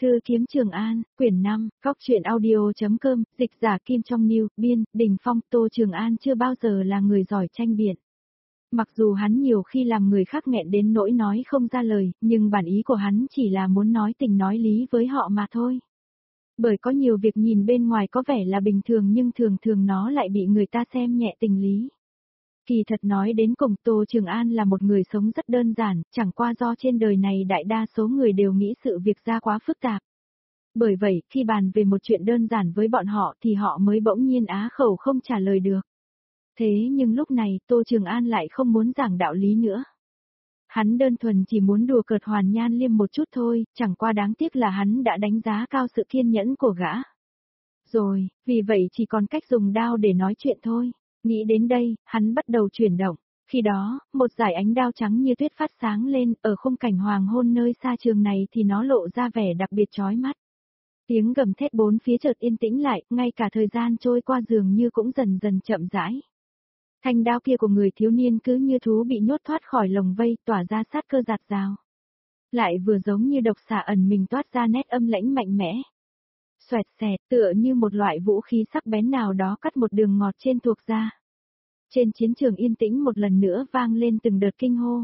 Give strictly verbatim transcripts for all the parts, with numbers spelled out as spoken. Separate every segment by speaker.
Speaker 1: Cư kiếm Trường An, quyển năm, góc truyện audio.com, dịch giả Kim Trong Niu, biên, Đình Phong. Tô Trường An chưa bao giờ là người giỏi tranh biện. Mặc dù hắn nhiều khi làm người khác nghẹn đến nỗi nói không ra lời, nhưng bản ý của hắn chỉ là muốn nói tình nói lý với họ mà thôi. Bởi có nhiều việc nhìn bên ngoài có vẻ là bình thường nhưng thường thường nó lại bị người ta xem nhẹ tình lý. Kỳ thật nói đến cùng, Tô Trường An là một người sống rất đơn giản, chẳng qua do trên đời này đại đa số người đều nghĩ sự việc ra quá phức tạp. Bởi vậy, khi bàn về một chuyện đơn giản với bọn họ thì họ mới bỗng nhiên á khẩu không trả lời được. Thế nhưng lúc này, Tô Trường An lại không muốn giảng đạo lý nữa. Hắn đơn thuần chỉ muốn đùa cợt Hoàn Nhan Liêm một chút thôi, chẳng qua đáng tiếc là hắn đã đánh giá cao sự kiên nhẫn của gã. Rồi, vì vậy chỉ còn cách dùng đao để nói chuyện thôi. Nghĩ đến đây, hắn bắt đầu chuyển động. Khi đó, một dải ánh đao trắng như tuyết phát sáng lên, ở khung cảnh hoàng hôn nơi xa trường này thì nó lộ ra vẻ đặc biệt chói mắt. Tiếng gầm thét bốn phía chợt yên tĩnh lại, ngay cả thời gian trôi qua dường như cũng dần dần chậm rãi. Thanh đao kia của người thiếu niên cứ như thú bị nhốt thoát khỏi lồng vây, tỏa ra sát cơ giạt rào. Lại vừa giống như độc xà ẩn mình toát ra nét âm lãnh mạnh mẽ. Xoẹt xẹt, tựa như một loại vũ khí sắc bén nào đó cắt một đường ngọt trên thuộc da. Trên chiến trường yên tĩnh một lần nữa vang lên từng đợt kinh hô.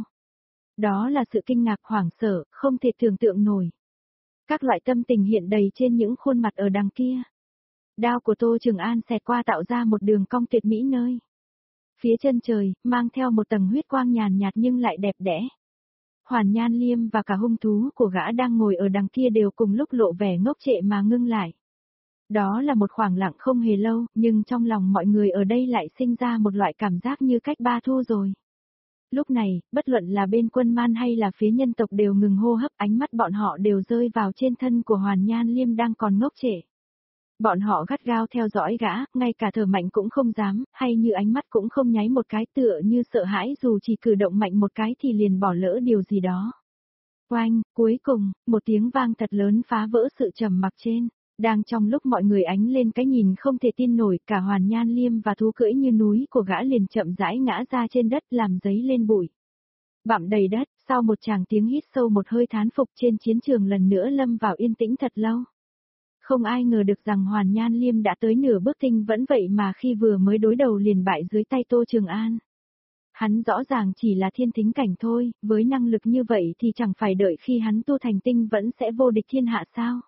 Speaker 1: Đó là sự kinh ngạc hoảng sợ, không thể tưởng tượng nổi. Các loại tâm tình hiện đầy trên những khuôn mặt ở đằng kia. Đao của Tô Trường An xẹt qua tạo ra một đường cong tuyệt mỹ nơi. Phía chân trời, mang theo một tầng huyết quang nhàn nhạt nhưng lại đẹp đẽ. Hoàn Nhan Liêm và cả hung thú của gã đang ngồi ở đằng kia đều cùng lúc lộ vẻ ngốc trệ mà ngưng lại. Đó là một khoảng lặng không hề lâu, nhưng trong lòng mọi người ở đây lại sinh ra một loại cảm giác như cách ba thu rồi. Lúc này, bất luận là bên quân Man hay là phía nhân tộc đều ngừng hô hấp, ánh mắt bọn họ đều rơi vào trên thân của Hoàn Nhan Liêm đang còn ngốc trệ. Bọn họ gắt gao theo dõi gã, ngay cả thở mạnh cũng không dám, hay như ánh mắt cũng không nháy một cái, tựa như sợ hãi dù chỉ cử động mạnh một cái thì liền bỏ lỡ điều gì đó. Oanh, cuối cùng, một tiếng vang thật lớn phá vỡ sự trầm mặc trên. Đang trong lúc mọi người ánh lên cái nhìn không thể tin nổi, cả Hoàn Nhan Liêm và thú cưỡi như núi của gã liền chậm rãi ngã ra trên đất làm giấy lên bụi. Bặm đầy đất, sau một tràng tiếng hít sâu một hơi thán phục trên chiến trường lần nữa lâm vào yên tĩnh thật lâu. Không ai ngờ được rằng Hoàn Nhan Liêm đã tới nửa bước tinh vẫn vậy mà khi vừa mới đối đầu liền bại dưới tay Tô Trường An. Hắn rõ ràng chỉ là thiên thính cảnh thôi, với năng lực như vậy thì chẳng phải đợi khi hắn tu thành tinh vẫn sẽ vô địch thiên hạ sao.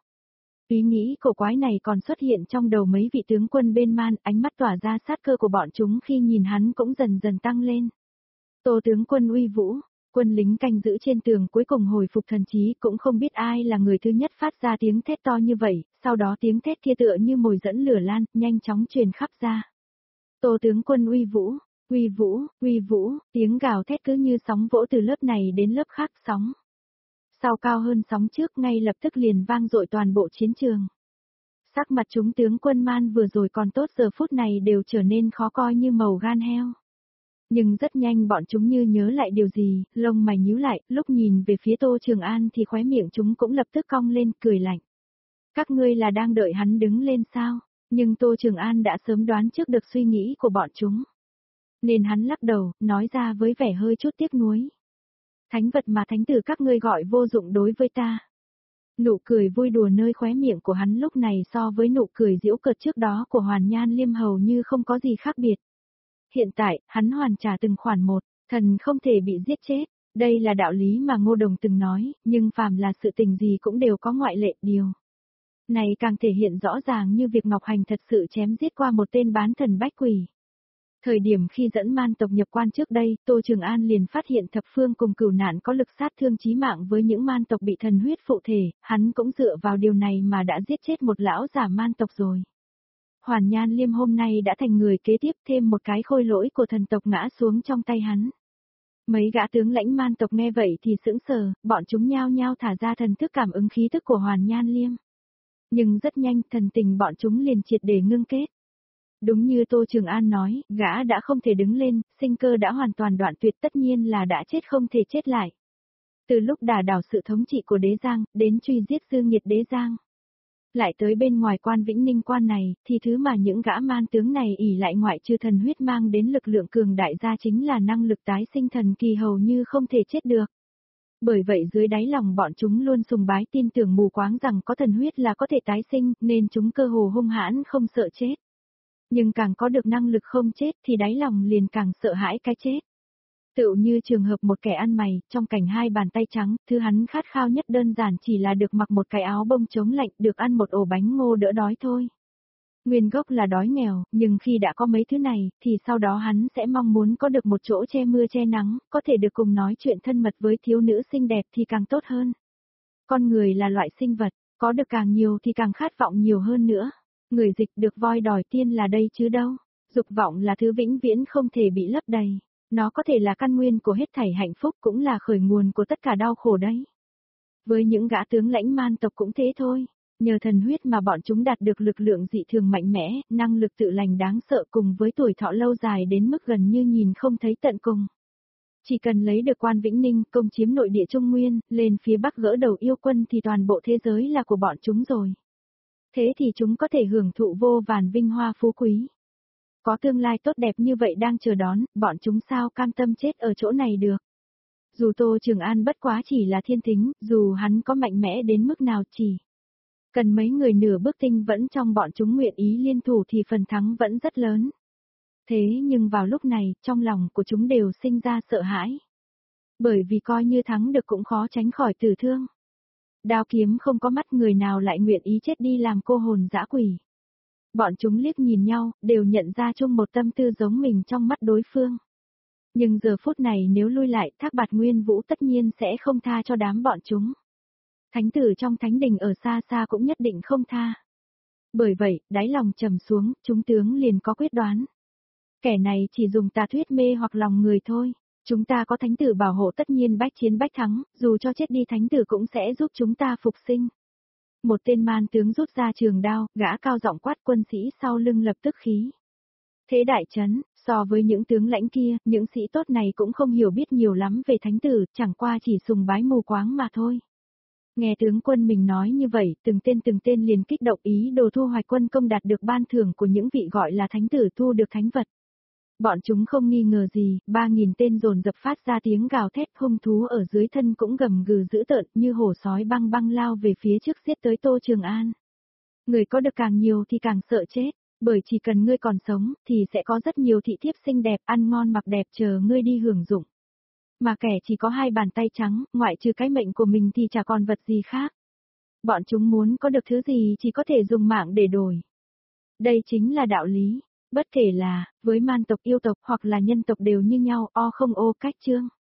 Speaker 1: Ý nghĩ cổ quái này còn xuất hiện trong đầu mấy vị tướng quân bên Man, ánh mắt tỏa ra sát cơ của bọn chúng khi nhìn hắn cũng dần dần tăng lên. Tô tướng quân uy vũ, quân lính canh giữ trên tường cuối cùng hồi phục thần trí, cũng không biết ai là người thứ nhất phát ra tiếng thét to như vậy, sau đó tiếng thét kia tựa như mồi dẫn lửa lan, nhanh chóng truyền khắp ra. Tô tướng quân uy vũ, uy vũ, uy vũ, tiếng gào thét cứ như sóng vỗ từ lớp này đến lớp khác sóng. Sau cao hơn sóng trước ngay lập tức liền vang dội toàn bộ chiến trường. Sắc mặt chúng tướng quân Man vừa rồi còn tốt giờ phút này đều trở nên khó coi như màu gan heo. Nhưng rất nhanh bọn chúng như nhớ lại điều gì, lông mày nhíu lại, lúc nhìn về phía Tô Trường An thì khóe miệng chúng cũng lập tức cong lên, cười lạnh. Các ngươi là đang đợi hắn đứng lên sao? Nhưng Tô Trường An đã sớm đoán trước được suy nghĩ của bọn chúng. Nên hắn lắc đầu, nói ra với vẻ hơi chút tiếc nuối. Thánh vật mà thánh tử các ngươi gọi vô dụng đối với ta. Nụ cười vui đùa nơi khóe miệng của hắn lúc này so với nụ cười giễu cợt trước đó của Hoàn Nhan Liêm hầu như không có gì khác biệt. Hiện tại, hắn hoàn trả từng khoản một, thần không thể bị giết chết. Đây là đạo lý mà Ngô Đồng từng nói, nhưng phàm là sự tình gì cũng đều có ngoại lệ điều. Này càng thể hiện rõ ràng như việc Ngọc Hành thật sự chém giết qua một tên bán thần bách quỷ. Thời điểm khi dẫn Man tộc nhập quan trước đây, Tô Trường An liền phát hiện thập phương cùng cửu nạn có lực sát thương chí mạng với những Man tộc bị thần huyết phụ thể, hắn cũng dựa vào điều này mà đã giết chết một lão giả Man tộc rồi. Hoàn Nhan Liêm hôm nay đã thành người kế tiếp, thêm một cái khôi lỗi của thần tộc ngã xuống trong tay hắn. Mấy gã tướng lãnh Man tộc nghe vậy thì sững sờ, bọn chúng nhao nhao thả ra thần thức cảm ứng khí tức của Hoàn Nhan Liêm. Nhưng rất nhanh thần tình bọn chúng liền triệt để ngưng kết. Đúng như Tô Trường An nói, gã đã không thể đứng lên, sinh cơ đã hoàn toàn đoạn tuyệt, tất nhiên là đã chết không thể chết lại. Từ lúc đả đảo sự thống trị của đế giang, đến truy giết dư nghiệt đế giang. Lại tới bên ngoài quan Vĩnh Ninh quan này, thì thứ mà những gã man tướng này ỷ lại ngoại trừ thần huyết mang đến lực lượng cường đại ra chính là năng lực tái sinh thần kỳ hầu như không thể chết được. Bởi vậy dưới đáy lòng bọn chúng luôn sùng bái tin tưởng mù quáng rằng có thần huyết là có thể tái sinh, nên chúng cơ hồ hung hãn không sợ chết. Nhưng càng có được năng lực không chết thì đáy lòng liền càng sợ hãi cái chết. Tựu như trường hợp một kẻ ăn mày, trong cảnh hai bàn tay trắng, thứ hắn khát khao nhất đơn giản chỉ là được mặc một cái áo bông chống lạnh, được ăn một ổ bánh ngô đỡ đói thôi. Nguyên gốc là đói nghèo, nhưng khi đã có mấy thứ này, thì sau đó hắn sẽ mong muốn có được một chỗ che mưa che nắng, có thể được cùng nói chuyện thân mật với thiếu nữ xinh đẹp thì càng tốt hơn. Con người là loại sinh vật, có được càng nhiều thì càng khát vọng nhiều hơn nữa. Người dịch được voi đòi tiên là đây chứ đâu. Dục vọng là thứ vĩnh viễn không thể bị lấp đầy. Nó có thể là căn nguyên của hết thảy hạnh phúc, cũng là khởi nguồn của tất cả đau khổ đấy. Với những gã tướng lãnh man tộc cũng thế thôi. Nhờ thần huyết mà bọn chúng đạt được lực lượng dị thường mạnh mẽ, năng lực tự lành đáng sợ cùng với tuổi thọ lâu dài đến mức gần như nhìn không thấy tận cùng. Chỉ cần lấy được Quan Vĩnh Ninh, công chiếm nội địa Trung Nguyên, lên phía Bắc gỡ đầu yêu quân thì toàn bộ thế giới là của bọn chúng rồi. Thế thì chúng có thể hưởng thụ vô vàn vinh hoa phú quý. Có tương lai tốt đẹp như vậy đang chờ đón, bọn chúng sao cam tâm chết ở chỗ này được. Dù Tô Trường An bất quá chỉ là thiên thính, dù hắn có mạnh mẽ đến mức nào chỉ cần mấy người nửa bước tinh vẫn trong bọn chúng nguyện ý liên thủ thì phần thắng vẫn rất lớn. Thế nhưng vào lúc này, trong lòng của chúng đều sinh ra sợ hãi. Bởi vì coi như thắng được cũng khó tránh khỏi tử thương. Đao kiếm không có mắt, người nào lại nguyện ý chết đi làm cô hồn dã quỷ. Bọn chúng liếc nhìn nhau, đều nhận ra chung một tâm tư giống mình trong mắt đối phương. Nhưng giờ phút này nếu lui lại, Thác Bạt Nguyên Vũ tất nhiên sẽ không tha cho đám bọn chúng. Thánh tử trong thánh đình ở xa xa cũng nhất định không tha. Bởi vậy, đáy lòng trầm xuống, chúng tướng liền có quyết đoán. Kẻ này chỉ dùng tà thuyết mê hoặc lòng người thôi. Chúng ta có thánh tử bảo hộ tất nhiên bách chiến bách thắng, dù cho chết đi thánh tử cũng sẽ giúp chúng ta phục sinh. Một tên man tướng rút ra trường đao, gã cao giọng quát, quân sĩ sau lưng lập tức khí. Thế đại trấn, so với những tướng lãnh kia, những sĩ tốt này cũng không hiểu biết nhiều lắm về thánh tử, chẳng qua chỉ sùng bái mù quáng mà thôi. Nghe tướng quân mình nói như vậy, từng tên từng tên liền kích động ý đồ thu hoạch quân công đạt được ban thưởng của những vị gọi là thánh tử, thu được thánh vật. Bọn chúng không nghi ngờ gì, ba nghìn tên dồn dập phát ra tiếng gào thét, hung thú ở dưới thân cũng gầm gừ dữ tợn như hổ sói băng băng lao về phía trước giết tới Tô Trường An. Người có được càng nhiều thì càng sợ chết, bởi chỉ cần ngươi còn sống thì sẽ có rất nhiều thị thiếp xinh đẹp, ăn ngon mặc đẹp chờ ngươi đi hưởng dụng. Mà kẻ chỉ có hai bàn tay trắng, ngoại trừ cái mệnh của mình thì chả còn vật gì khác. Bọn chúng muốn có được thứ gì chỉ có thể dùng mạng để đổi. Đây chính là đạo lý. Bất kể là, với man tộc yêu tộc hoặc là nhân tộc đều như nhau, o không ô cách chương.